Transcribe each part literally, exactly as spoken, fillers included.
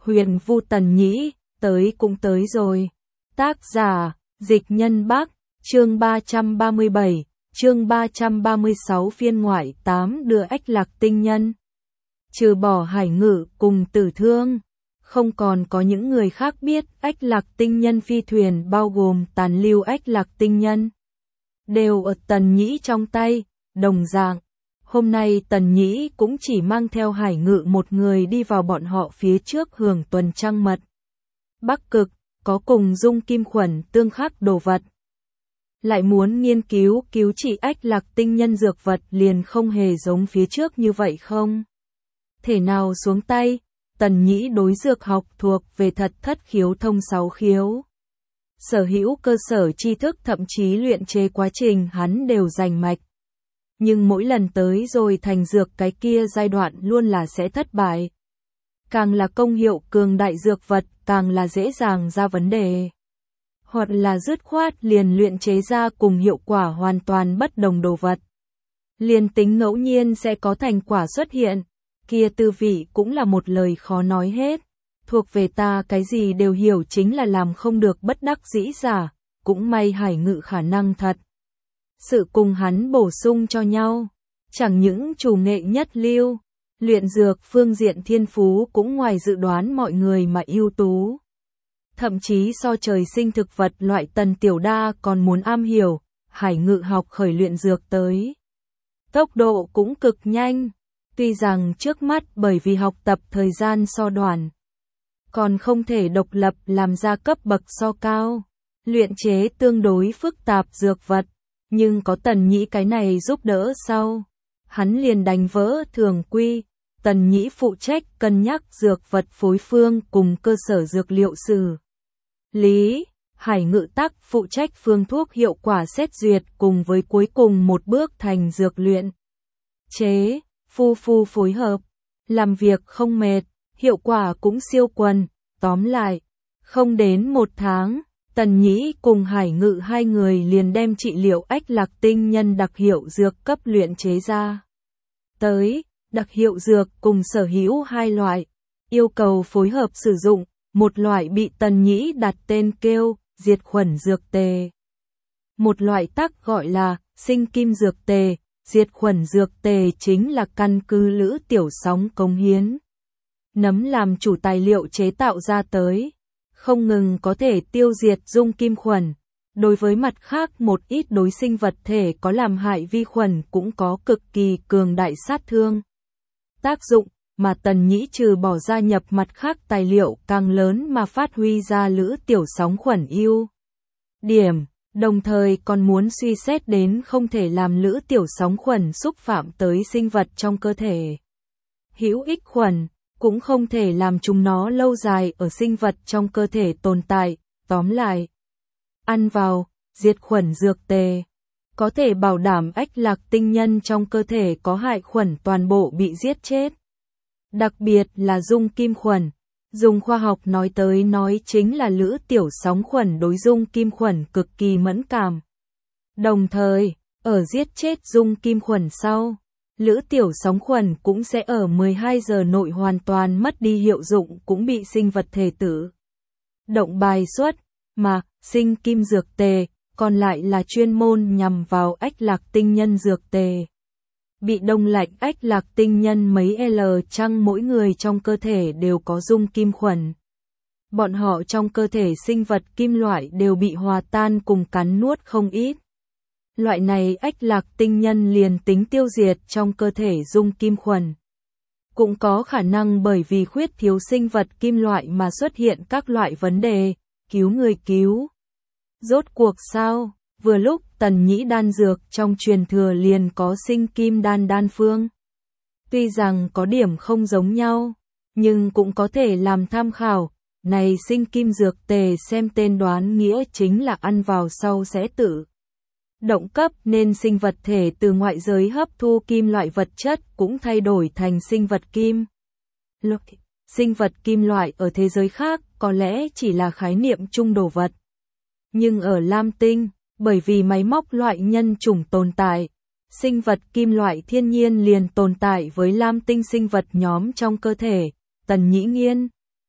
Huyền Vu Tần Nhĩ, tới cũng tới rồi. Tác giả, Dịch Nhân Bắc, chương ba trăm ba mươi bảy, chương ba trăm ba mươi sáu phiên ngoại tám đưa Ách Lạc Tinh Nhân. Trừ bỏ Hải Ngự cùng Tử Thương, không còn có những người khác biết Ách Lạc Tinh Nhân phi thuyền bao gồm tàn lưu Ách Lạc Tinh Nhân. Đều ở Tần Nhĩ trong tay, đồng dạng. Hôm nay Tần Nhĩ cũng chỉ mang theo Hải Ngự một người đi vào bọn họ phía trước hưởng tuần trăng mật. Bắc Cực, có cùng dung kim khuẩn tương khắc đồ vật. Lại muốn nghiên cứu cứu trị Ách Lạc Tinh Nhân dược vật liền không hề giống phía trước như vậy không? Thể nào xuống tay, Tần Nhĩ đối dược học thuộc về thật thất khiếu thông sáu khiếu. Sở hữu cơ sở tri thức thậm chí luyện chế quá trình hắn đều rành mạch. Nhưng mỗi lần tới rồi thành dược cái kia giai đoạn luôn là sẽ thất bại. Càng là công hiệu cường đại dược vật, càng là dễ dàng ra vấn đề. Hoặc là dứt khoát liền luyện chế ra cùng hiệu quả hoàn toàn bất đồng đồ vật. Liền tính ngẫu nhiên sẽ có thành quả xuất hiện, kia tư vị cũng là một lời khó nói hết. Thuộc về ta cái gì đều hiểu chính là làm không được bất đắc dĩ giả, cũng may Hải Ngự khả năng thật. Sự cùng hắn bổ sung cho nhau, chẳng những chủ nghệ nhất lưu, luyện dược phương diện thiên phú cũng ngoài dự đoán mọi người mà ưu tú. Thậm chí so trời sinh thực vật loại Tần Tiểu Đa còn muốn am hiểu, Hải Ngự học khởi luyện dược tới. Tốc độ cũng cực nhanh, tuy rằng trước mắt bởi vì học tập thời gian so đoạn, còn không thể độc lập làm ra cấp bậc so cao, luyện chế tương đối phức tạp dược vật. Nhưng có Tần Nhĩ cái này giúp đỡ sau, hắn liền đánh vỡ thường quy. Tần Nhĩ phụ trách cân nhắc dược vật phối phương cùng cơ sở dược liệu xử lý, Hải Ngự tắc phụ trách phương thuốc hiệu quả xét duyệt cùng với cuối cùng một bước thành dược luyện chế, phu phu phối hợp, làm việc không mệt, hiệu quả cũng siêu quần. Tóm lại, không đến một tháng, Tần Nhĩ cùng Hải Ngự hai người liền đem trị liệu Ách Lạc Tinh Nhân đặc hiệu dược cấp luyện chế ra. Tới, đặc hiệu dược cùng sở hữu hai loại, yêu cầu phối hợp sử dụng, một loại bị Tần Nhĩ đặt tên kêu, diệt khuẩn dược tề. Một loại tắc gọi là, sinh kim dược tề, diệt khuẩn dược tề chính là căn cứ Lữ Tiểu Sóng cống hiến. Nấm làm chủ tài liệu chế tạo ra tới. Không ngừng có thể tiêu diệt dung kim khuẩn, đối với mặt khác một ít đối sinh vật thể có làm hại vi khuẩn cũng có cực kỳ cường đại sát thương. Tác dụng mà Tần Nhĩ trừ bỏ gia nhập mặt khác tài liệu càng lớn mà phát huy ra Lữ Tiểu Sóng khuẩn ưu điểm, đồng thời còn muốn suy xét đến không thể làm Lữ Tiểu Sóng khuẩn xúc phạm tới sinh vật trong cơ thể. Hữu ích khuẩn cũng không thể làm chúng nó lâu dài ở sinh vật trong cơ thể tồn tại. Tóm lại, ăn vào, diệt khuẩn dược tề, có thể bảo đảm Ách Lạc Tinh Nhân trong cơ thể có hại khuẩn toàn bộ bị giết chết. Đặc biệt là dung kim khuẩn, dùng khoa học nói tới nói chính là Lữ Tiểu Sóng khuẩn đối dung kim khuẩn cực kỳ mẫn cảm. Đồng thời, ở giết chết dung kim khuẩn sau, Lữ Tiểu Sóng khuẩn cũng sẽ ở mười hai giờ nội hoàn toàn mất đi hiệu dụng cũng bị sinh vật thể tử động bài xuất, mà sinh kim dược tề còn lại là chuyên môn nhằm vào Ách Lạc Tinh Nhân dược tề. Bị đông lạnh Ách Lạc Tinh Nhân mấy L chăng mỗi người trong cơ thể đều có dung kim khuẩn. Bọn họ trong cơ thể sinh vật kim loại đều bị hòa tan cùng cắn nuốt không ít. Loại này Ách Lạc Tinh Nhân liền tính tiêu diệt trong cơ thể dung kim khuẩn. Cũng có khả năng bởi vì khuyết thiếu sinh vật kim loại mà xuất hiện các loại vấn đề, cứu người cứu. Rốt cuộc sao, vừa lúc Tần Nhĩ đan dược trong truyền thừa liền có sinh kim đan đan phương. Tuy rằng có điểm không giống nhau, nhưng cũng có thể làm tham khảo. Này sinh kim dược tề xem tên đoán nghĩa chính là ăn vào sau sẽ tự động cấp nên sinh vật thể từ ngoại giới hấp thu kim loại vật chất cũng thay đổi thành sinh vật kim loại. Sinh vật kim loại ở thế giới khác có lẽ chỉ là khái niệm chung đồ vật. Nhưng ở Lam Tinh, bởi vì máy móc loại nhân chủng tồn tại, sinh vật kim loại thiên nhiên liền tồn tại với Lam Tinh sinh vật nhóm trong cơ thể. Tần Nhĩ nghiên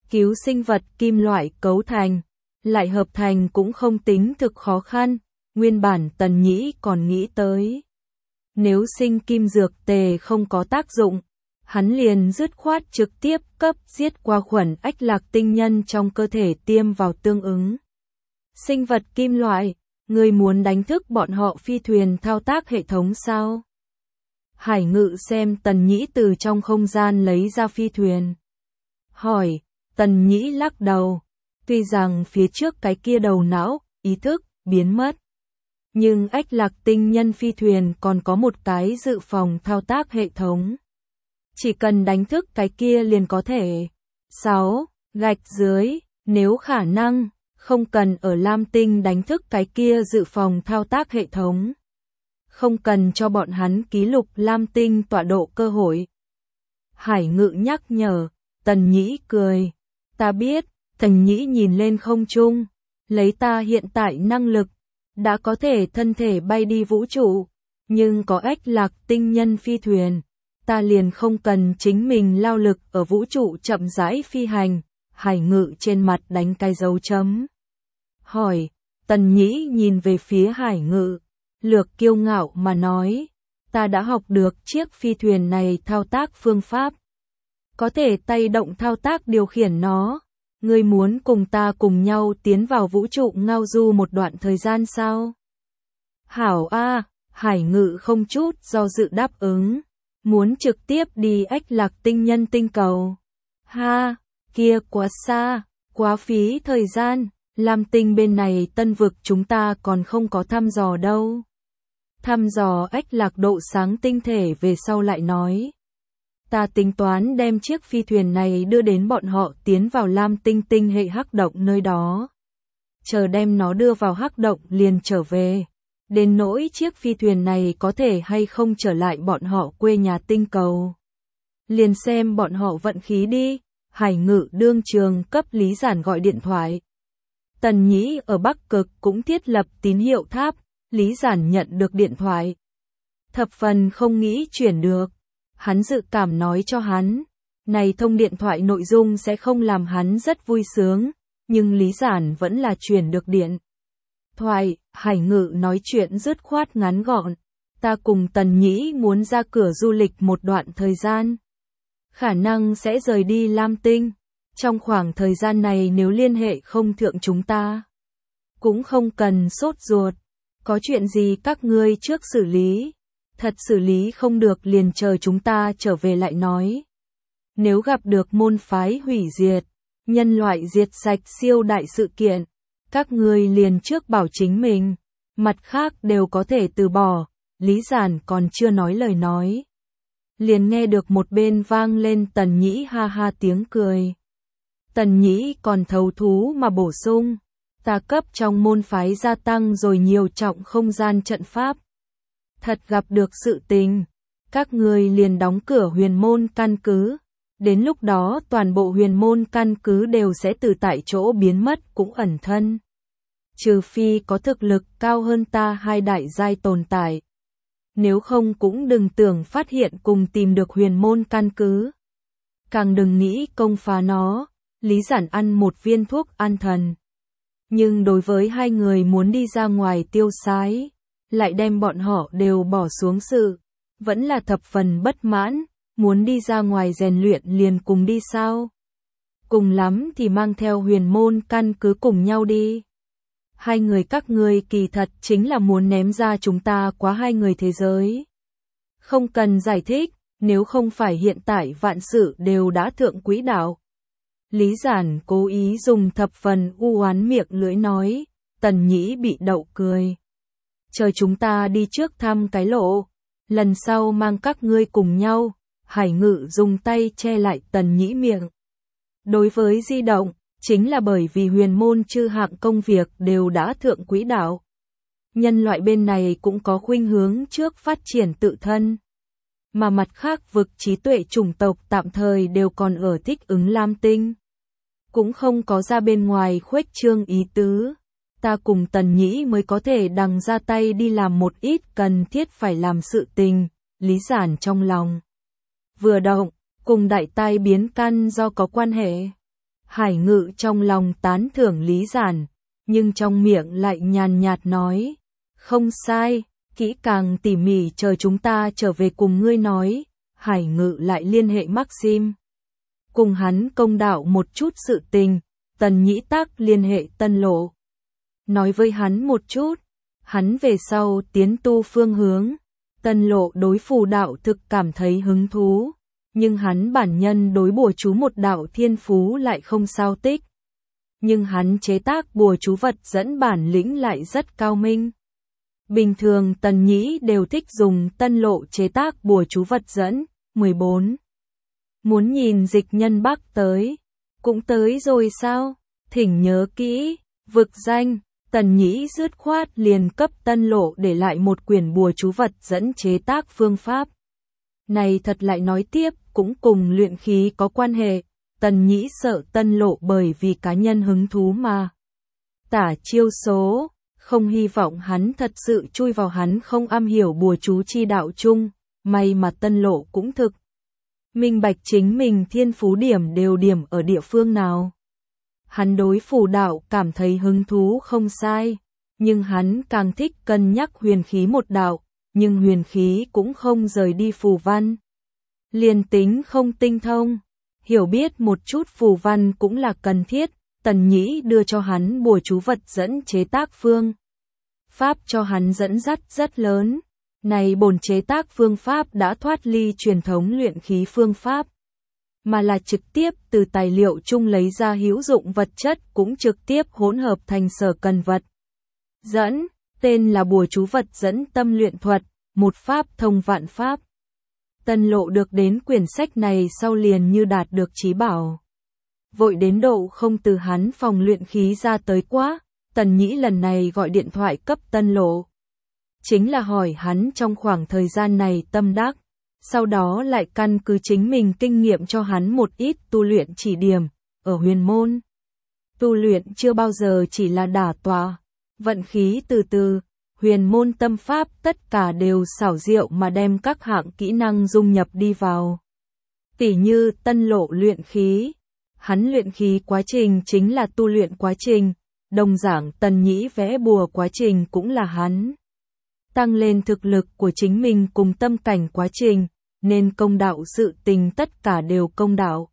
cứu sinh vật kim loại cấu thành, lại hợp thành cũng không tính thực khó khăn, nguyên bản Tần Nhĩ còn nghĩ tới. Nếu sinh kim dược tề không có tác dụng, hắn liền dứt khoát trực tiếp cấp giết qua khuẩn ách lạc tinh nhân trong cơ thể tiêm vào tương ứng. Sinh vật kim loại, người muốn đánh thức bọn họ phi thuyền thao tác hệ thống sao? Hải Ngự xem Tần Nhĩ từ trong không gian lấy ra phi thuyền. Hỏi, Tần Nhĩ lắc đầu. Tuy rằng phía trước cái kia đầu não, ý thức, biến mất. Nhưng ách lạc tinh nhân phi thuyền còn có một cái dự phòng thao tác hệ thống. Chỉ cần đánh thức cái kia liền có thể. sáu. Gạch dưới, nếu khả năng, không cần ở Lam Tinh đánh thức cái kia dự phòng thao tác hệ thống. Không cần cho bọn hắn ký lục Lam Tinh tọa độ cơ hội. Hải Ngự nhắc nhở, Tần Nhĩ cười. Ta biết, Tần Nhĩ nhìn lên không trung, lấy ta hiện tại năng lực, đã có thể thân thể bay đi vũ trụ, nhưng có ách lạc tinh nhân phi thuyền, ta liền không cần chính mình lao lực ở vũ trụ chậm rãi phi hành. Hải Ngự trên mặt đánh cái dấu chấm. Hỏi, Tần Nhĩ nhìn về phía Hải Ngự, lược kiêu ngạo mà nói, ta đã học được chiếc phi thuyền này thao tác phương pháp. Có thể tay động thao tác điều khiển nó. Ngươi muốn cùng ta cùng nhau tiến vào vũ trụ ngao du một đoạn thời gian sao? Hảo A, Hải Ngự không chút do dự đáp ứng. Muốn trực tiếp đi ách lạc tinh nhân tinh cầu. Ha, kia quá xa, quá phí thời gian. Lam Tinh bên này tân vực chúng ta còn không có thăm dò đâu. Thăm dò ách lạc độ sáng tinh thể về sau lại nói. Ta tính toán đem chiếc phi thuyền này đưa đến bọn họ tiến vào Lam Tinh tinh hệ hắc động nơi đó. Chờ đem nó đưa vào hắc động liền trở về. Đến nỗi chiếc phi thuyền này có thể hay không trở lại bọn họ quê nhà tinh cầu. Liền xem bọn họ vận khí đi. Hải Ngự đương trường cấp Lý Giản gọi điện thoại. Tần Nhĩ ở Bắc Cực cũng thiết lập tín hiệu tháp. Lý Giản nhận được điện thoại. Thập phần không nghĩ chuyển được. Hắn dự cảm nói cho hắn, này thông điện thoại nội dung sẽ không làm hắn rất vui sướng, nhưng Lý Giản vẫn là truyền được điện thoại. Hải Ngự nói chuyện dứt khoát ngắn gọn, ta cùng Tần Nhĩ muốn ra cửa du lịch một đoạn thời gian, khả năng sẽ rời đi Lam Tinh. Trong khoảng thời gian này nếu liên hệ không thượng chúng ta, cũng không cần sốt ruột, có chuyện gì các ngươi trước xử lý. Thật xử lý không được liền chờ chúng ta trở về lại nói. Nếu gặp được môn phái hủy diệt, nhân loại diệt sạch siêu đại sự kiện, các ngươi liền trước bảo chính mình, mặt khác đều có thể từ bỏ. Lý Giản còn chưa nói lời nói, liền nghe được một bên vang lên Tần Nhĩ ha ha tiếng cười. Tần Nhĩ còn thấu thú mà bổ sung, ta cấp trong môn phái gia tăng rồi nhiều trọng không gian trận pháp. Thật gặp được sự tình, các ngươi liền đóng cửa huyền môn căn cứ, đến lúc đó toàn bộ huyền môn căn cứ đều sẽ từ tại chỗ biến mất cũng ẩn thân. Trừ phi có thực lực cao hơn ta hai đại giai tồn tại. Nếu không cũng đừng tưởng phát hiện cùng tìm được huyền môn căn cứ. Càng đừng nghĩ công phá nó. Lý Giản ăn một viên thuốc an thần. Nhưng đối với hai người muốn đi ra ngoài tiêu sái, lại đem bọn họ đều bỏ xuống sự, vẫn là thập phần bất mãn, muốn đi ra ngoài rèn luyện liền cùng đi sao? Cùng lắm thì mang theo huyền môn căn cứ cùng nhau đi. Hai người các ngươi kỳ thật chính là muốn ném ra chúng ta quá hai người thế giới. Không cần giải thích, nếu không phải hiện tại vạn sự đều đã thượng quỹ đạo. Lý Giản cố ý dùng thập phần u oán miệng lưỡi nói, Tần Nhĩ bị đậu cười. Chờ chúng ta đi trước thăm cái lộ, lần sau mang các ngươi cùng nhau. Hải Ngự dùng tay che lại Tần Nhĩ miệng. Đối với di động, chính là bởi vì huyền môn chư hạng công việc đều đã thượng quỹ đạo. Nhân loại bên này cũng có khuynh hướng trước phát triển tự thân. Mà mặt khác vực trí tuệ chủng tộc tạm thời đều còn ở thích ứng Lam Tinh. Cũng không có ra bên ngoài khuếch trương ý tứ. Ta cùng Tần Nhĩ mới có thể đằng ra tay đi làm một ít cần thiết phải làm sự tình. Lý Giản trong lòng vừa động, cùng đại tai biến căn do có quan hệ. Hải Ngự trong lòng tán thưởng Lý Giản, nhưng trong miệng lại nhàn nhạt nói, không sai, kỹ càng tỉ mỉ chờ chúng ta trở về cùng ngươi nói. Hải Ngự lại liên hệ Maxim, cùng hắn công đạo một chút sự tình. Tần Nhĩ Tác liên hệ Tân Lộ, nói với hắn một chút, hắn về sau tiến tu phương hướng. Tân Lộ đối phù đạo thực cảm thấy hứng thú, nhưng hắn bản nhân đối bùa chú một đạo thiên phú lại không sao tích. Nhưng hắn chế tác bùa chú vật dẫn bản lĩnh lại rất cao minh. Bình thường Tần Nhĩ đều thích dùng Tân Lộ chế tác bùa chú vật dẫn. mười bốn. Muốn nhìn Dịch Nhân Bắc tới, cũng tới rồi sao? Thỉnh nhớ kỹ, vực danh. Tần Nhĩ dứt khoát liền cấp Tân Lộ để lại một quyển bùa chú vật dẫn chế tác phương pháp. Này thật lại nói tiếp, cũng cùng luyện khí có quan hệ. Tần Nhĩ sợ Tân Lộ bởi vì cá nhân hứng thú mà tả chiêu số, không hy vọng hắn thật sự chui vào hắn không am hiểu bùa chú chi đạo chung. May mà Tân Lộ cũng thực minh bạch chính mình thiên phú điểm đều điểm ở địa phương nào. Hắn đối phù đạo cảm thấy hứng thú không sai, nhưng hắn càng thích cân nhắc huyền khí một đạo, nhưng huyền khí cũng không rời đi phù văn. Liền tính không tinh thông, hiểu biết một chút phù văn cũng là cần thiết. Tần Nhĩ đưa cho hắn bùa chú vật dẫn chế tác phương pháp cho hắn dẫn dắt rất lớn. Này bổn chế tác phương pháp đã thoát ly truyền thống luyện khí phương pháp, mà là trực tiếp từ tài liệu chung lấy ra hữu dụng vật chất cũng trực tiếp hỗn hợp thành sở cần vật. Dẫn, tên là bùa chú vật dẫn tâm luyện thuật, một pháp thông vạn pháp. Tân Lộ được đến quyển sách này sau liền như đạt được chí bảo. Vội đến độ không từ hắn phòng luyện khí ra tới quá. Tần Nhĩ lần này gọi điện thoại cấp Tân Lộ, chính là hỏi hắn trong khoảng thời gian này tâm đắc, sau đó lại căn cứ chính mình kinh nghiệm cho hắn một ít tu luyện chỉ điểm. Ở huyền môn, tu luyện chưa bao giờ chỉ là đả tọa, vận khí từ từ. Huyền môn tâm pháp tất cả đều xảo diệu mà đem các hạng kỹ năng dung nhập đi vào. Tỉ như Tân Lộ luyện khí, hắn luyện khí quá trình chính là tu luyện quá trình, đồng dạng Tần Nhĩ vẽ bùa quá trình cũng là hắn tăng lên thực lực của chính mình cùng tâm cảnh quá trình, nên công đạo sự tình tất cả đều công đạo.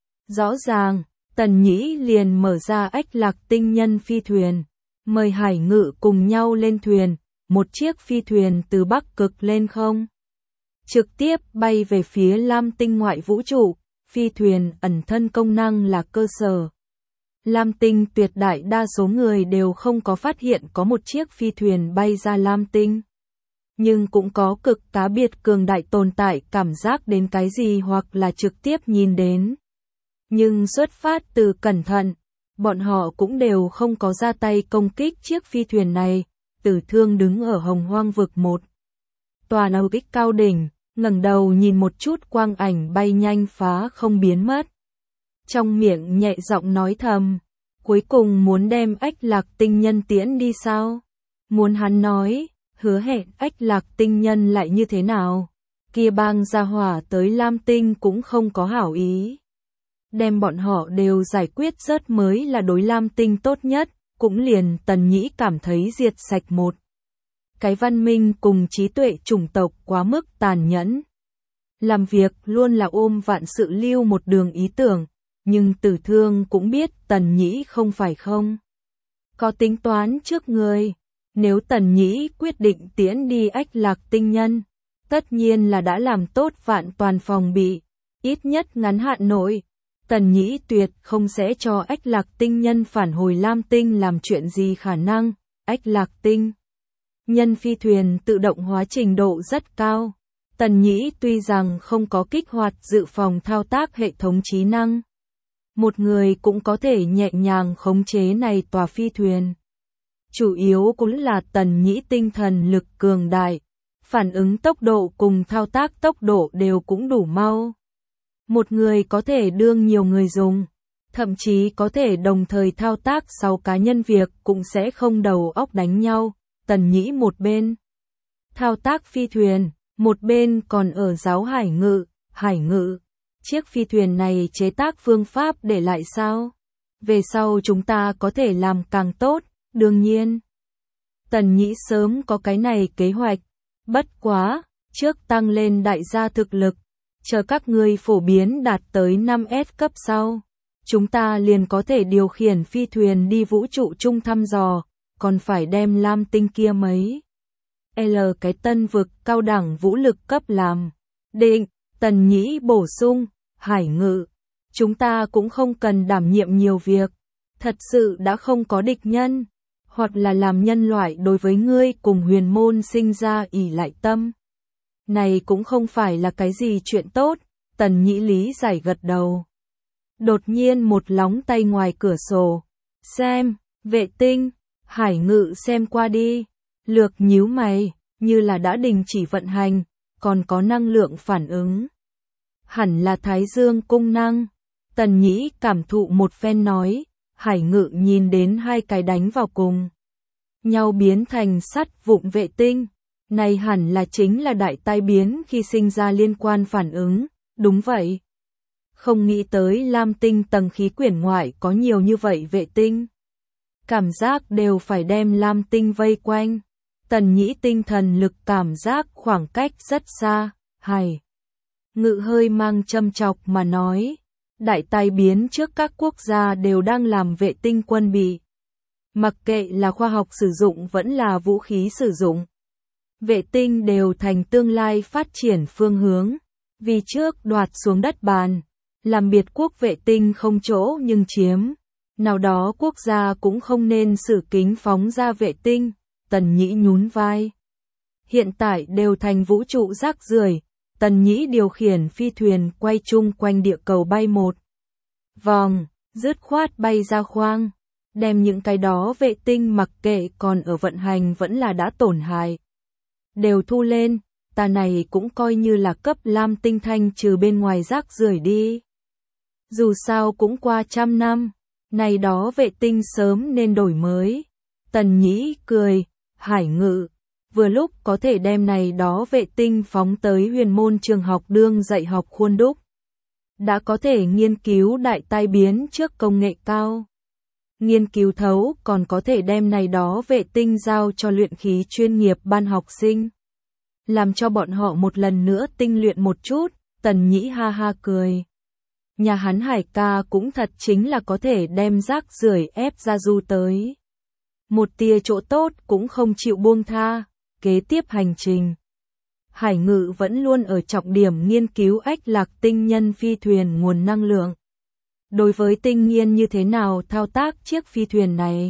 Rõ ràng, Tần Nhĩ liền mở ra Ách Lạc Tinh Nhân phi thuyền, mời Hải Ngự cùng nhau lên thuyền, một chiếc phi thuyền từ Bắc Cực lên không, trực tiếp bay về phía Lam Tinh ngoại vũ trụ. Phi thuyền ẩn thân công năng là cơ sở. Lam Tinh tuyệt đại đa số người đều không có phát hiện có một chiếc phi thuyền bay ra Lam Tinh. Nhưng cũng có cực cá biệt cường đại tồn tại cảm giác đến cái gì hoặc là trực tiếp nhìn đến. Nhưng xuất phát từ cẩn thận, bọn họ cũng đều không có ra tay công kích chiếc phi thuyền này. Tử Thương đứng ở Hồng Hoang vực một tòa nào kích cao đỉnh, ngẩng đầu nhìn một chút quang ảnh bay nhanh phá không biến mất. Trong miệng nhẹ giọng nói thầm, cuối cùng muốn đem Ách Lạc Tinh Nhân tiễn đi sao? Muốn hắn nói, hứa hẹn Ách Lạc Tinh Nhân lại như thế nào? Kia bang gia hỏa tới Lam Tinh cũng không có hảo ý. Đem bọn họ đều giải quyết rớt mới là đối Lam Tinh tốt nhất, cũng liền Tần Nhĩ cảm thấy diệt sạch một cái văn minh cùng trí tuệ chủng tộc quá mức tàn nhẫn. Làm việc luôn là ôm vạn sự lưu một đường ý tưởng, nhưng Tử Thương cũng biết Tần Nhĩ không phải không có tính toán trước người. Nếu Tần Nhĩ quyết định tiễn đi Ách Lạc Tinh Nhân, tất nhiên là đã làm tốt vạn toàn phòng bị, ít nhất ngắn hạn nội. Tần Nhĩ tuyệt không sẽ cho Ách Lạc Tinh Nhân phản hồi Lam Tinh làm chuyện gì khả năng. Ách Lạc Tinh Nhân phi thuyền tự động hóa trình độ rất cao. Tần Nhĩ tuy rằng không có kích hoạt dự phòng thao tác hệ thống trí năng, một người cũng có thể nhẹ nhàng khống chế này tòa phi thuyền. Chủ yếu cũng là Tần Nhĩ tinh thần lực cường đại, phản ứng tốc độ cùng thao tác tốc độ đều cũng đủ mau. Một người có thể đương nhiều người dùng, thậm chí có thể đồng thời thao tác sáu cá nhân việc cũng sẽ không đầu óc đánh nhau. Tần Nhĩ một bên thao tác phi thuyền, một bên còn ở giáo Hải Ngự. Hải Ngự, chiếc phi thuyền này chế tác phương pháp để lại sao? về sau chúng ta có thể làm càng tốt, đương nhiên. Tần Nhĩ sớm có cái này kế hoạch, bất quá, trước tăng lên đại gia thực lực, chờ các ngươi phổ biến đạt tới năm S cấp sau, chúng ta liền có thể điều khiển phi thuyền đi vũ trụ chung thăm dò, còn phải đem lam tinh kia mấy L cái tân vực cao đẳng vũ lực cấp làm định. Tần Nhĩ bổ sung, Hải Ngự, chúng ta cũng không cần đảm nhiệm nhiều việc, thật sự đã không có địch nhân, hoặc là làm nhân loại đối với ngươi cùng huyền môn sinh ra ỷ lại tâm. Này cũng không phải là cái gì chuyện tốt, Tần Nhĩ lý giải gật đầu. Đột nhiên một lóng tay ngoài cửa sổ, xem, vệ tinh, Hải Ngự xem qua đi, lược nhíu mày, như là đã đình chỉ vận hành, còn có năng lượng phản ứng. Hẳn là Thái Dương cung năng. Tần Nhĩ cảm thụ một phen nói, Hải Ngự nhìn đến hai cái đánh vào cùng nhau biến thành sắt vụn vệ tinh. Này hẳn là chính là đại tai biến khi sinh ra liên quan phản ứng, đúng vậy. Không nghĩ tới lam tinh tầng khí quyển ngoại có nhiều như vậy vệ tinh. Cảm giác đều phải đem lam tinh vây quanh. Tần Nhĩ tinh thần lực cảm giác khoảng cách rất xa, Hải Ngự hơi mang châm chọc mà nói. Đại tai biến trước các quốc gia đều đang làm vệ tinh quân bị. Mặc kệ là khoa học sử dụng vẫn là vũ khí sử dụng. Vệ tinh đều thành tương lai phát triển phương hướng. Vì trước đoạt xuống đất bàn, làm biệt quốc vệ tinh không chỗ nhưng chiếm. Nào đó quốc gia cũng không nên sử kính phóng ra vệ tinh. Tần Nhĩ nhún vai. Hiện tại đều thành vũ trụ rác rưởi. Tần Nhĩ điều khiển phi thuyền quay chung quanh địa cầu bay một vòng, dứt khoát bay ra khoang, đem những cái đó vệ tinh mặc kệ còn ở vận hành vẫn là đã tổn hại. Đều thu lên, ta này cũng coi như là cấp lam tinh thanh trừ bên ngoài rác rưởi đi. Dù sao cũng qua trăm năm, này đó vệ tinh sớm nên đổi mới. Tần Nhĩ cười, Hải Ngự, vừa lúc có thể đem này đó vệ tinh phóng tới huyền môn trường học đương dạy học khuôn đúc. Đã có thể nghiên cứu đại tai biến trước công nghệ cao. Nghiên cứu thấu còn có thể đem này đó vệ tinh giao cho luyện khí chuyên nghiệp ban học sinh. Làm cho bọn họ một lần nữa tinh luyện một chút, Tần Nhĩ ha ha cười. Nhà hắn Hải ca cũng thật chính là có thể đem rác rưởi ép ra du tới. Một tia chỗ tốt cũng không chịu buông tha. Kế tiếp hành trình, Hải Ngự vẫn luôn ở trọng điểm nghiên cứu ách lạc tinh nhân phi thuyền nguồn năng lượng. Đối với tinh nghiên như thế nào thao tác chiếc phi thuyền này,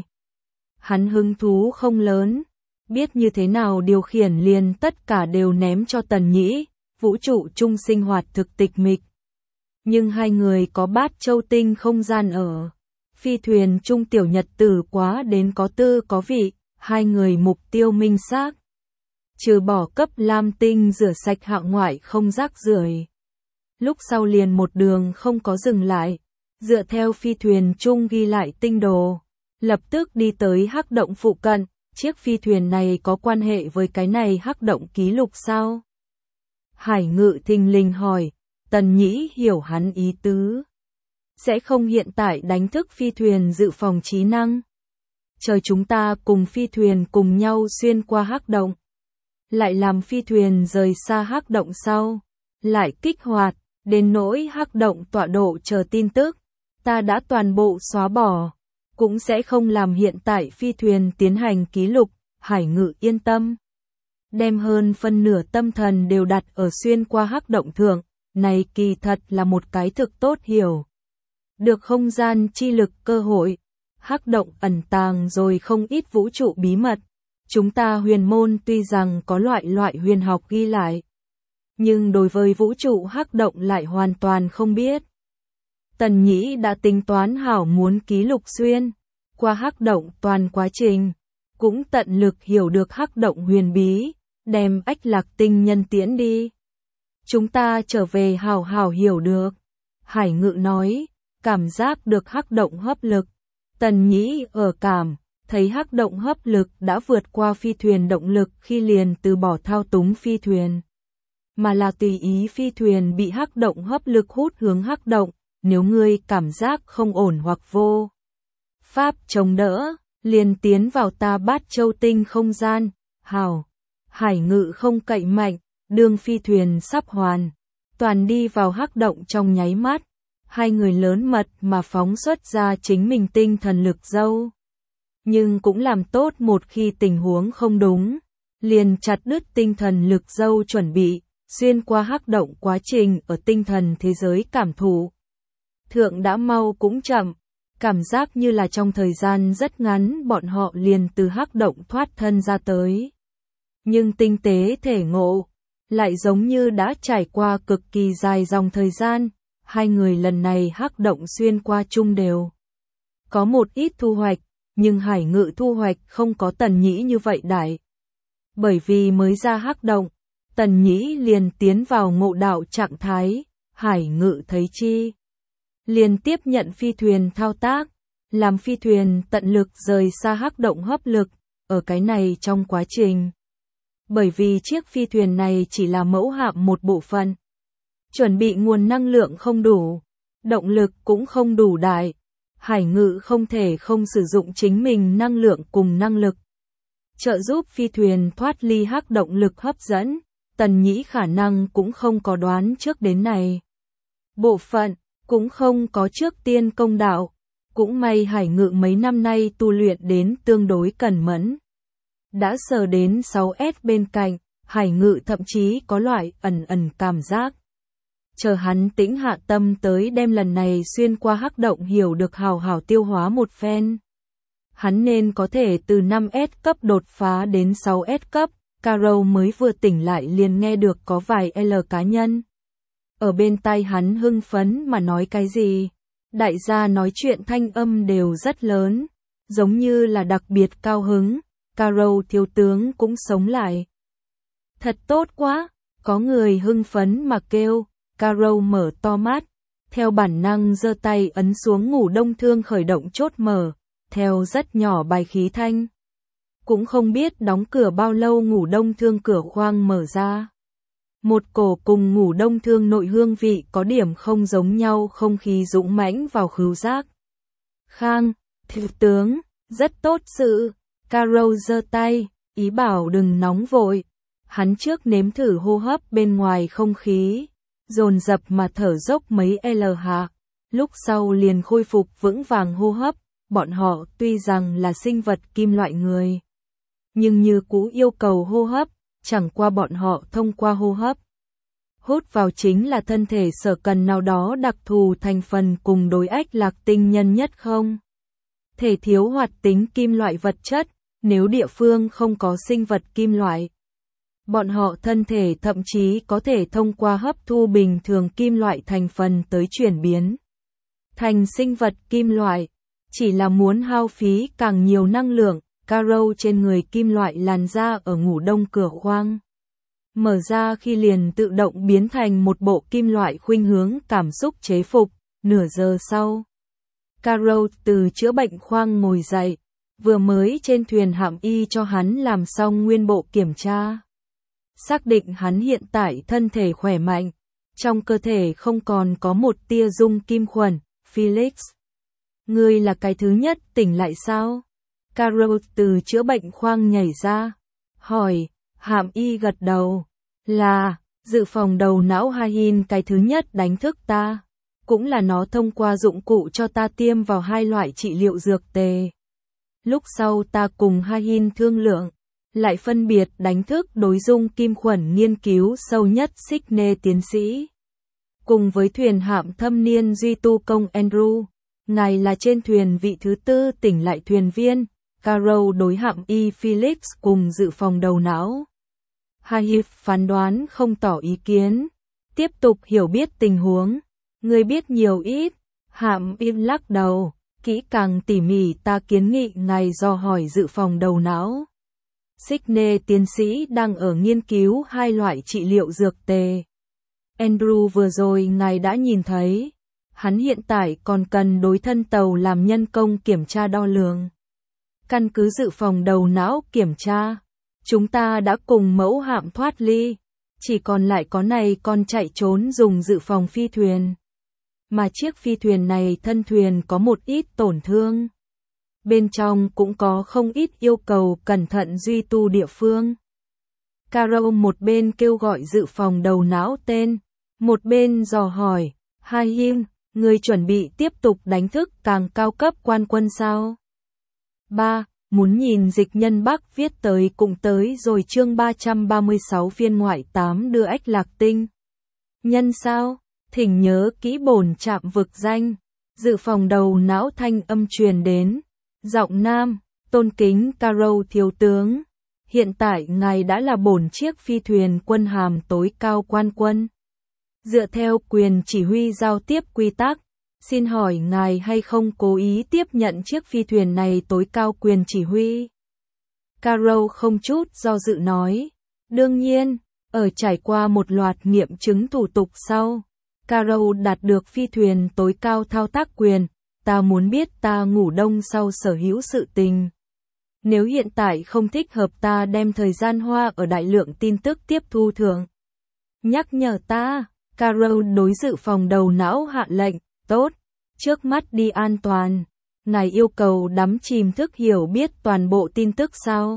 hắn hứng thú không lớn, biết như thế nào điều khiển liền tất cả đều ném cho Tần Nhĩ, vũ trụ chung sinh hoạt thực tịch mịch. Nhưng hai người có bát châu tinh không gian ở, phi thuyền chung tiểu nhật tử quá đến có tư có vị, hai người mục tiêu minh xác. Trừ bỏ cấp lam tinh rửa sạch hạng ngoại không rác rưởi. Lúc sau liền một đường không có dừng lại, dựa theo phi thuyền chung ghi lại tinh đồ, lập tức đi tới hắc động phụ cận, chiếc phi thuyền này có quan hệ với cái này hắc động ký lục sao? Hải Ngự thình lình hỏi, Tần Nhĩ hiểu hắn ý tứ. Sẽ không hiện tại đánh thức phi thuyền dự phòng trí năng. Chờ chúng ta cùng phi thuyền cùng nhau xuyên qua hắc động. Lại làm phi thuyền rời xa hắc động sau. Lại kích hoạt, đến nỗi hắc động tọa độ chờ tin tức. Ta đã toàn bộ xóa bỏ. Cũng sẽ không làm hiện tại phi thuyền tiến hành ký lục. Hải Ngự yên tâm. Đem hơn phân nửa tâm thần đều đặt ở xuyên qua hắc động thượng. Này kỳ thật là một cái thực tốt hiểu. Được không gian chi lực cơ hội. Hắc động ẩn tàng rồi không ít vũ trụ bí mật. Chúng ta huyền môn tuy rằng có loại loại huyền học ghi lại. Nhưng đối với vũ trụ hắc động lại hoàn toàn không biết. Tần Nhĩ đã tính toán hảo muốn ký lục xuyên. Qua hắc động toàn quá trình. Cũng tận lực hiểu được hắc động huyền bí. Đem ách lạc tinh nhân tiễn đi. Chúng ta trở về hảo hảo hiểu được. Hải Ngự nói, cảm giác được hắc động hấp lực. Tần Nhĩ ở cảm, thấy hắc động hấp lực đã vượt qua phi thuyền động lực khi liền từ bỏ thao túng phi thuyền. Mà là tùy ý phi thuyền bị hắc động hấp lực hút hướng hắc động, nếu ngươi cảm giác không ổn hoặc vô pháp chống đỡ, liền tiến vào ta bát châu tinh không gian, hào. Hải Ngự không cậy mạnh, đương phi thuyền sắp hoàn, toàn đi vào hắc động trong nháy mắt, hai người lớn mật mà phóng xuất ra chính mình tinh thần lực dâu. Nhưng cũng làm tốt một khi tình huống không đúng, liền chặt đứt tinh thần lực dâu chuẩn bị, xuyên qua hắc động quá trình ở tinh thần thế giới cảm thụ. Thượng đã mau cũng chậm, cảm giác như là trong thời gian rất ngắn bọn họ liền từ hắc động thoát thân ra tới. Nhưng tinh tế thể ngộ, lại giống như đã trải qua cực kỳ dài dòng thời gian, hai người lần này hắc động xuyên qua chung đều. Có một ít thu hoạch, nhưng Hải Ngự thu hoạch không có Tần Nhĩ như vậy đại. Bởi vì mới ra hắc động, Tần Nhĩ liền tiến vào ngộ đạo trạng thái, Hải Ngự thấy chi. Liền tiếp nhận phi thuyền thao tác, làm phi thuyền tận lực rời xa hắc động hấp lực, ở cái này trong quá trình. Bởi vì chiếc phi thuyền này chỉ là mẫu hạm một bộ phận. Chuẩn bị nguồn năng lượng không đủ, động lực cũng không đủ đại. Hải Ngự không thể không sử dụng chính mình năng lượng cùng năng lực. Trợ giúp phi thuyền thoát ly hắc động lực hấp dẫn, Tần Nhĩ khả năng cũng không có đoán trước đến này. Bộ phận, cũng không có trước tiên công đạo. Cũng may Hải Ngự mấy năm nay tu luyện đến tương đối cẩn mẫn. Đã sờ đến sáu S bên cạnh, Hải Ngự thậm chí có loại ẩn ẩn cảm giác. Chờ hắn tĩnh hạ tâm tới đem lần này xuyên qua hắc động hiểu được hào hào tiêu hóa một phen. Hắn nên có thể từ năm S cấp đột phá đến sáu S cấp, Caro mới vừa tỉnh lại liền nghe được có vài L cá nhân. Ở bên tai hắn hưng phấn mà nói cái gì. Đại gia nói chuyện thanh âm đều rất lớn, giống như là đặc biệt cao hứng. Caro thiếu tướng cũng sống lại. Thật tốt quá, có người hưng phấn mà kêu. Caro mở to mắt, theo bản năng giơ tay ấn xuống ngủ đông thương khởi động chốt mở, theo rất nhỏ bài khí thanh. Cũng không biết đóng cửa bao lâu ngủ đông thương cửa khoang mở ra. Một cổ cùng ngủ đông thương nội hương vị có điểm không giống nhau không khí dũng mãnh vào khứu giác. Khang, thiếu tướng, rất tốt sự. Caro giơ tay, ý bảo đừng nóng vội. Hắn trước nếm thử hô hấp bên ngoài không khí, dồn dập mà thở dốc mấy L hạ, lúc sau liền khôi phục vững vàng hô hấp. Bọn họ tuy rằng là sinh vật kim loại người, nhưng như cũ yêu cầu hô hấp, chẳng qua bọn họ thông qua hô hấp. Hút vào chính là thân thể sở cần nào đó đặc thù thành phần cùng đối ách lạc tinh nhân nhất không. Thể thiếu hoạt tính kim loại vật chất, nếu địa phương không có sinh vật kim loại. Bọn họ thân thể thậm chí có thể thông qua hấp thu bình thường kim loại thành phần tới chuyển biến thành sinh vật kim loại, chỉ là muốn hao phí càng nhiều năng lượng. Caro trên người kim loại làn da ở ngủ đông cửa khoang mở ra khi liền tự động biến thành một bộ kim loại khuynh hướng cảm xúc chế phục. Nửa giờ sau, Caro từ chữa bệnh khoang ngồi dậy, vừa mới trên thuyền hạm y cho hắn làm xong nguyên bộ kiểm tra. Xác định hắn hiện tại thân thể khỏe mạnh, trong cơ thể không còn có một tia dung kim khuẩn. Felix, ngươi là cái thứ nhất tỉnh lại sao? Caro từ chữa bệnh khoang nhảy ra, hỏi. Hạm y gật đầu, là, dự phòng đầu não Hahin cái thứ nhất đánh thức ta, cũng là nó thông qua dụng cụ cho ta tiêm vào hai loại trị liệu dược tề. Lúc sau ta cùng Hahin thương lượng, lại phân biệt đánh thức đối dung kim khuẩn nghiên cứu sâu nhất Sydney tiến sĩ. Cùng với thuyền hạm thâm niên duy tu công Andrew, ngài là trên thuyền vị thứ tư tỉnh lại thuyền viên. Caro đối hạm y Felix cùng dự phòng đầu não. Haif phán đoán không tỏ ý kiến, tiếp tục hiểu biết tình huống. Người biết nhiều ít, hạm im lắc đầu, kỹ càng tỉ mỉ ta kiến nghị ngài dò hỏi dự phòng đầu não. Sydney tiến sĩ đang ở nghiên cứu hai loại trị liệu dược tề. Andrew vừa rồi ngài đã nhìn thấy, hắn hiện tại còn cần đối thân tàu làm nhân công kiểm tra đo lường. Căn cứ dự phòng đầu não kiểm tra, chúng ta đã cùng mẫu hạm thoát ly, chỉ còn lại có này con chạy trốn dùng dự phòng phi thuyền. Mà chiếc phi thuyền này thân thuyền có một ít tổn thương. bên trong cũng có không ít yêu cầu cẩn thận duy tu địa phương. Carol một bên kêu gọi dự phòng đầu não tên, một bên dò hỏi, Hai Him, người chuẩn bị tiếp tục đánh thức càng cao cấp quan quân sao? ba. Muốn nhìn dịch nhân Bắc viết tới cũng tới rồi chương ba trăm ba mươi sáu phiên ngoại tám đưa ách lạc tinh. Nhân sao? Thỉnh nhớ kỹ bổn trạm vực danh. Dự phòng đầu não thanh âm truyền đến. Giọng nam, tôn kính Carol thiếu tướng. Hiện tại ngài đã là bổn chiếc phi thuyền quân hàm tối cao quan quân. Dựa theo quyền chỉ huy giao tiếp quy tắc, xin hỏi ngài hay không cố ý tiếp nhận chiếc phi thuyền này tối cao quyền chỉ huy? Carol không chút do dự nói. Đương nhiên, ở trải qua một loạt nghiệm chứng thủ tục sau, Carol đạt được phi thuyền tối cao thao tác quyền. Ta muốn biết ta ngủ đông sau sở hữu sự tình. Nếu hiện tại không thích hợp ta đem thời gian hoa ở đại lượng tin tức tiếp thu thưởng. Nhắc nhở ta, Carol đối dự phòng đầu não hạ lệnh, tốt, trước mắt đi an toàn. Ngài yêu cầu đắm chìm thức hiểu biết toàn bộ tin tức sao?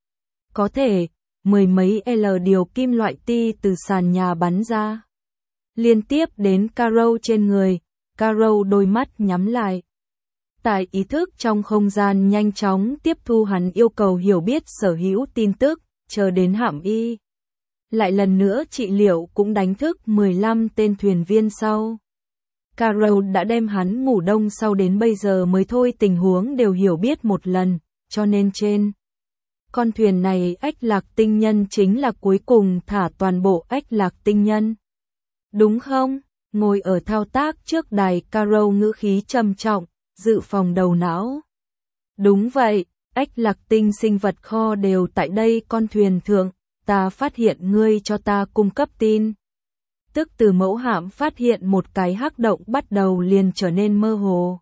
Có thể, mười mấy L điều kim loại ti từ sàn nhà bắn ra. Liên tiếp đến Carol trên người, Carol đôi mắt nhắm lại. Tại ý thức trong không gian nhanh chóng tiếp thu hắn yêu cầu hiểu biết sở hữu tin tức, chờ đến hạm y. Lại lần nữa trị liệu cũng đánh thức mười lăm tên thuyền viên sau. Carol đã đem hắn ngủ đông sau đến bây giờ mới thôi tình huống đều hiểu biết một lần, cho nên trên con thuyền này ách lạc tinh nhân chính là cuối cùng thả toàn bộ ách lạc tinh nhân. Đúng không? Ngồi ở thao tác trước đài Carol ngữ khí trầm trọng, dự phòng đầu não. Đúng vậy, ách lạc tinh sinh vật kho đều tại đây con thuyền thượng, ta phát hiện ngươi cho ta cung cấp tin. Tức từ mẫu hạm phát hiện một cái hắc động bắt đầu liền trở nên mơ hồ.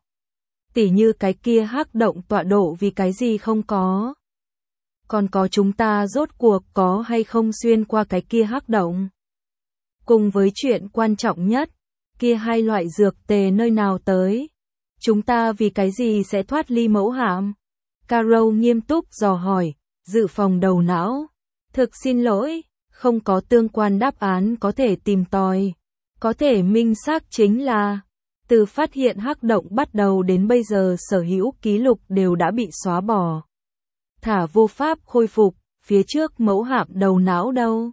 Tỉ như cái kia hắc động tọa độ vì cái gì không có. Còn có chúng ta rốt cuộc có hay không xuyên qua cái kia hắc động. Cùng với chuyện quan trọng nhất, kia hai loại dược tề nơi nào tới. Chúng ta vì cái gì sẽ thoát ly mẫu hạm? Carol nghiêm túc dò hỏi, dự phòng đầu não. Thực xin lỗi, không có tương quan đáp án có thể tìm tòi. Có thể minh xác chính là, từ phát hiện hắc động bắt đầu đến bây giờ sở hữu ký lục đều đã bị xóa bỏ. Thả vô pháp khôi phục, phía trước mẫu hạm đầu não đâu?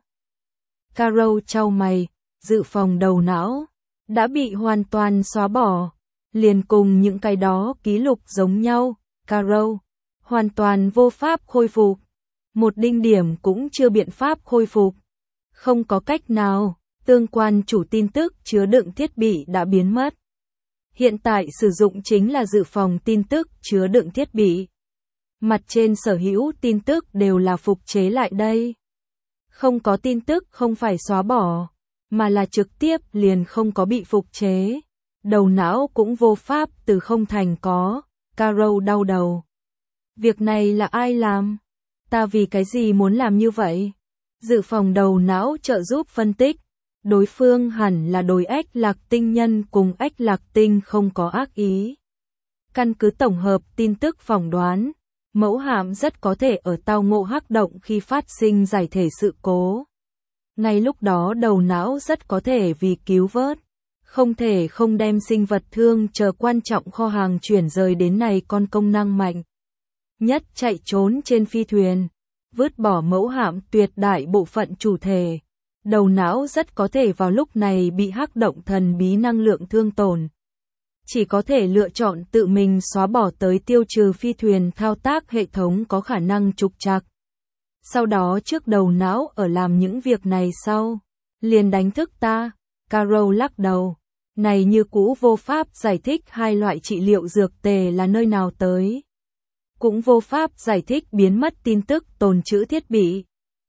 Carol chau mày, dự phòng đầu não, đã bị hoàn toàn xóa bỏ. Liền cùng những cái đó ký lục giống nhau, Carol, hoàn toàn vô pháp khôi phục. Một đinh điểm cũng chưa biện pháp khôi phục. Không có cách nào, tương quan chủ tin tức chứa đựng thiết bị đã biến mất. Hiện tại sử dụng chính là dự phòng tin tức chứa đựng thiết bị. Mặt trên sở hữu tin tức đều là phục chế lại đây. Không có tin tức không phải xóa bỏ, mà là trực tiếp liền không có bị phục chế. Đầu não cũng vô pháp từ không thành có, Carol đau đầu. Việc này là ai làm? Ta vì cái gì muốn làm như vậy? Dự phòng đầu não trợ giúp phân tích. Đối phương hẳn là đối ách lạc tinh nhân cùng ách lạc tinh không có ác ý. Căn cứ tổng hợp tin tức phỏng đoán, mẫu hạm rất có thể ở tao ngộ hắc động khi phát sinh giải thể sự cố. Ngay lúc đó đầu não rất có thể vì cứu vớt. Không thể không đem sinh vật thương chờ quan trọng kho hàng chuyển rời đến này con công năng mạnh nhất chạy trốn trên phi thuyền, vứt bỏ mẫu hạm tuyệt đại bộ phận chủ thể. Đầu não rất có thể vào lúc này bị hắc động thần bí năng lượng thương tổn. Chỉ có thể lựa chọn tự mình xóa bỏ tới tiêu trừ phi thuyền thao tác hệ thống có khả năng trục trặc. Sau đó trước đầu não ở làm những việc này sau, liền đánh thức ta. Carol lắc đầu. Này như cũ vô pháp giải thích hai loại trị liệu dược tề là nơi nào tới. Cũng vô pháp giải thích biến mất tin tức tồn trữ thiết bị.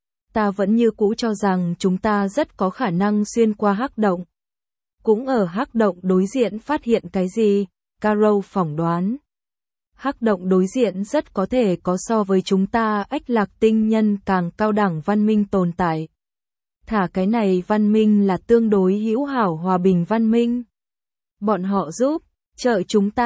Ta vẫn như cũ cho rằng chúng ta rất có khả năng xuyên qua hắc động. Cũng ở hắc động đối diện phát hiện cái gì, Carol phỏng đoán. Hắc động đối diện rất có thể có so với chúng ta ách lạc tinh nhân càng cao đẳng văn minh tồn tại. Thả cái này văn minh là tương đối hữu hảo hòa bình văn minh. Bọn họ giúp, trợ chúng ta,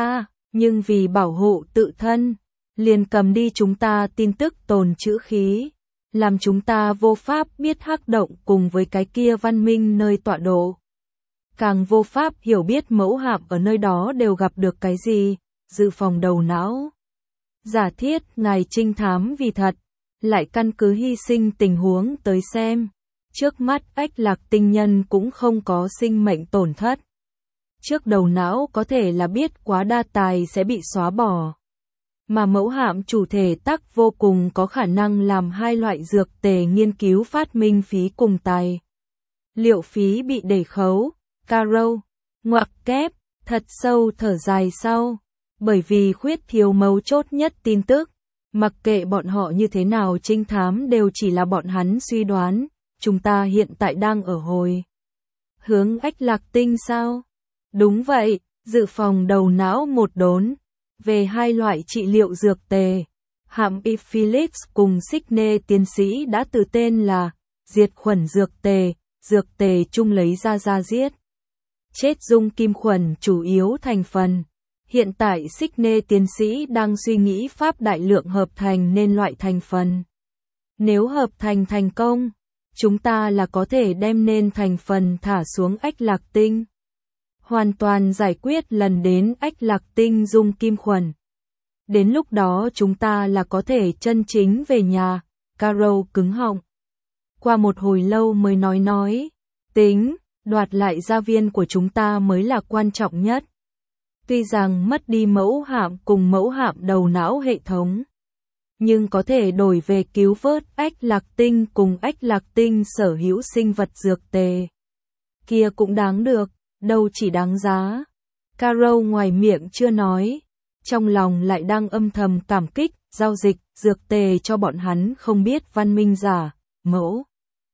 Nhưng vì bảo hộ tự thân, liền cầm đi chúng ta tin tức tồn trữ khí, làm chúng ta vô pháp biết hắc động cùng với cái kia văn minh nơi tọa độ. Càng vô pháp hiểu biết mẫu hạm ở nơi đó đều gặp được cái gì, dự phòng đầu não. Giả thiết ngài trinh thám vì thật, lại căn cứ hy sinh tình huống tới xem. Trước mắt ách lạc tinh nhân cũng không có sinh mệnh tổn thất. Trước đầu não có thể là biết quá đa tài sẽ bị xóa bỏ. Mà mẫu hạm chủ thể tắc vô cùng có khả năng làm hai loại dược tề nghiên cứu phát minh phí cùng tài. Liệu phí bị đẩy khấu, Caro, ngoặc kép, thật sâu thở dài sau. Bởi vì khuyết thiếu mấu chốt nhất tin tức, mặc kệ bọn họ như thế nào trinh thám đều chỉ là bọn hắn suy đoán, chúng ta hiện tại đang ở hồi hướng ách lạc tinh sao? Đúng vậy, dự phòng đầu não một đốn, về hai loại trị liệu dược tề. Hạm Y Felix cùng Sydney tiến sĩ đã từ tên là diệt khuẩn dược tề, dược tề chung lấy ra ra giết chết dung kim khuẩn chủ yếu thành phần. Hiện tại Sydney tiến sĩ đang suy nghĩ pháp đại lượng hợp thành nên loại thành phần. Nếu hợp thành thành công, chúng ta là có thể đem nên thành phần thả xuống ách lạc tinh. Hoàn toàn giải quyết lần đến ách lạc tinh dung kim khuẩn. Đến lúc đó chúng ta là có thể chân chính về nhà, Caro cứng họng. Qua một hồi lâu mới nói nói, tính, đoạt lại gia viên của chúng ta mới là quan trọng nhất. Tuy rằng mất đi mẫu hạm cùng mẫu hạm đầu não hệ thống, nhưng có thể đổi về cứu vớt ách lạc tinh cùng ách lạc tinh sở hữu sinh vật dược tề. Kia cũng đáng được, đâu chỉ đáng giá. Caro ngoài miệng chưa nói, trong lòng lại đang âm thầm cảm kích, giao dịch, dược tề cho bọn hắn không biết văn minh giả, mẫu.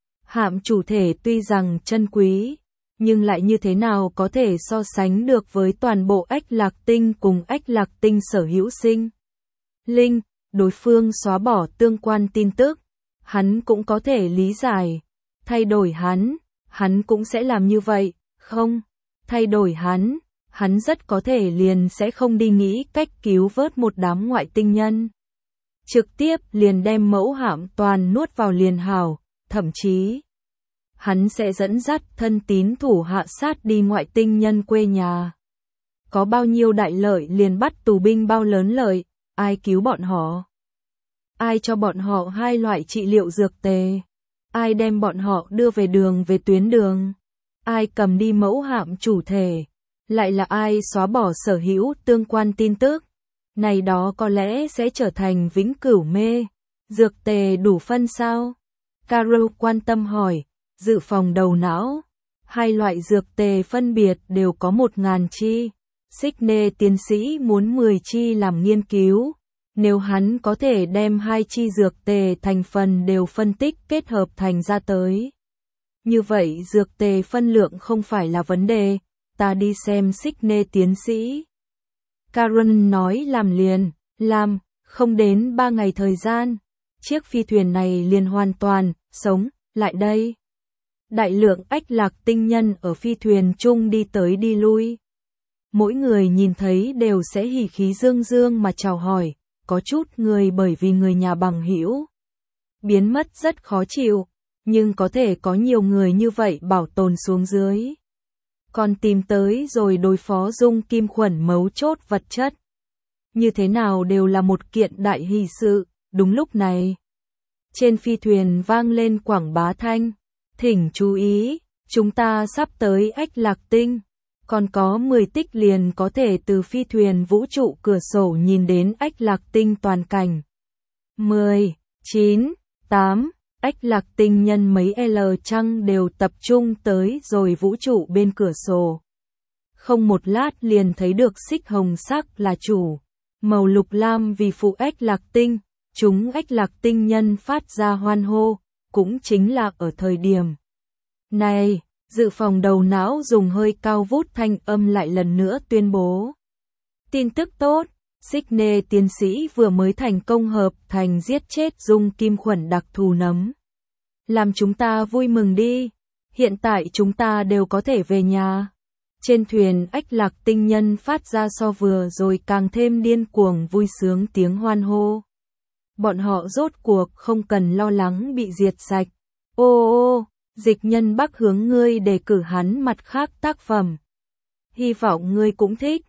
Hạm chủ thể tuy rằng chân quý, nhưng lại như thế nào có thể so sánh được với toàn bộ ách lạc tinh cùng ách lạc tinh sở hữu sinh. Linh, đối phương xóa bỏ tương quan tin tức, hắn cũng có thể lý giải. Thay đổi hắn, hắn cũng sẽ làm như vậy, không? Thay đổi hắn, hắn rất có thể liền sẽ không đi nghĩ cách cứu vớt một đám ngoại tinh nhân. Trực tiếp liền đem mẫu hạm toàn nuốt vào liền hảo, thậm chí hắn sẽ dẫn dắt thân tín thủ hạ sát đi ngoại tinh nhân quê nhà. Có bao nhiêu đại lợi liền bắt tù binh bao lớn lợi, ai cứu bọn họ? Ai cho bọn họ hai loại trị liệu dược tề? Ai đem bọn họ đưa về đường về tuyến đường? Ai cầm đi mẫu hạm chủ thể? Lại là ai xóa bỏ sở hữu tương quan tin tức? Này đó có lẽ sẽ trở thành vĩnh cửu mê. Dược tề đủ phân sao? Caro quan tâm hỏi. Dự phòng đầu não. Hai loại dược tề phân biệt đều có một ngàn chi. Sydney tiến sĩ muốn mười chi làm nghiên cứu. Nếu hắn có thể đem hai chi dược tề thành phần đều phân tích kết hợp thành ra tới. Như vậy dược tề phân lượng không phải là vấn đề. Ta đi xem Sydney tiến sĩ. Karen nói làm liền, làm, không đến ba ngày thời gian. Chiếc phi thuyền này liền hoàn toàn, sống, lại đây. Đại lượng ách lạc tinh nhân ở phi thuyền chung đi tới đi lui. Mỗi người nhìn thấy đều sẽ hỉ khí dương dương mà chào hỏi, có chút người bởi vì người nhà bằng hữu biến mất rất khó chịu, nhưng có thể có nhiều người như vậy bảo tồn xuống dưới. Còn tìm tới rồi đối phó dung kim khuẩn mấu chốt vật chất. Như thế nào đều là một kiện đại hỷ sự, đúng lúc này. Trên phi thuyền vang lên quảng bá thanh. Thỉnh chú ý, chúng ta sắp tới ách lạc tinh. Còn có mười tích liền có thể từ phi thuyền vũ trụ cửa sổ nhìn đến ách lạc tinh toàn cảnh. mười, chín, tám, ách lạc tinh nhân mấy L trăng đều tập trung tới rồi vũ trụ bên cửa sổ. Không một lát liền thấy được xích hồng sắc là chủ. Màu lục lam vì phụ ách lạc tinh, chúng ách lạc tinh nhân phát ra hoan hô. Cũng chính là ở thời điểm này, dự phòng đầu não dùng hơi cao vút thanh âm lại lần nữa tuyên bố. Tin tức tốt, Sydney tiến sĩ vừa mới thành công hợp thành giết chết dung kim khuẩn đặc thù nấm. Làm chúng ta vui mừng đi, hiện tại chúng ta đều có thể về nhà. Trên thuyền ách lạc tinh nhân phát ra so vừa rồi càng thêm điên cuồng vui sướng tiếng hoan hô. Bọn họ rốt cuộc không cần lo lắng bị diệt sạch. Ô ô, Dịch Nhân Bắc hướng ngươi đề cử hắn mặt khác tác phẩm. Hy vọng ngươi cũng thích.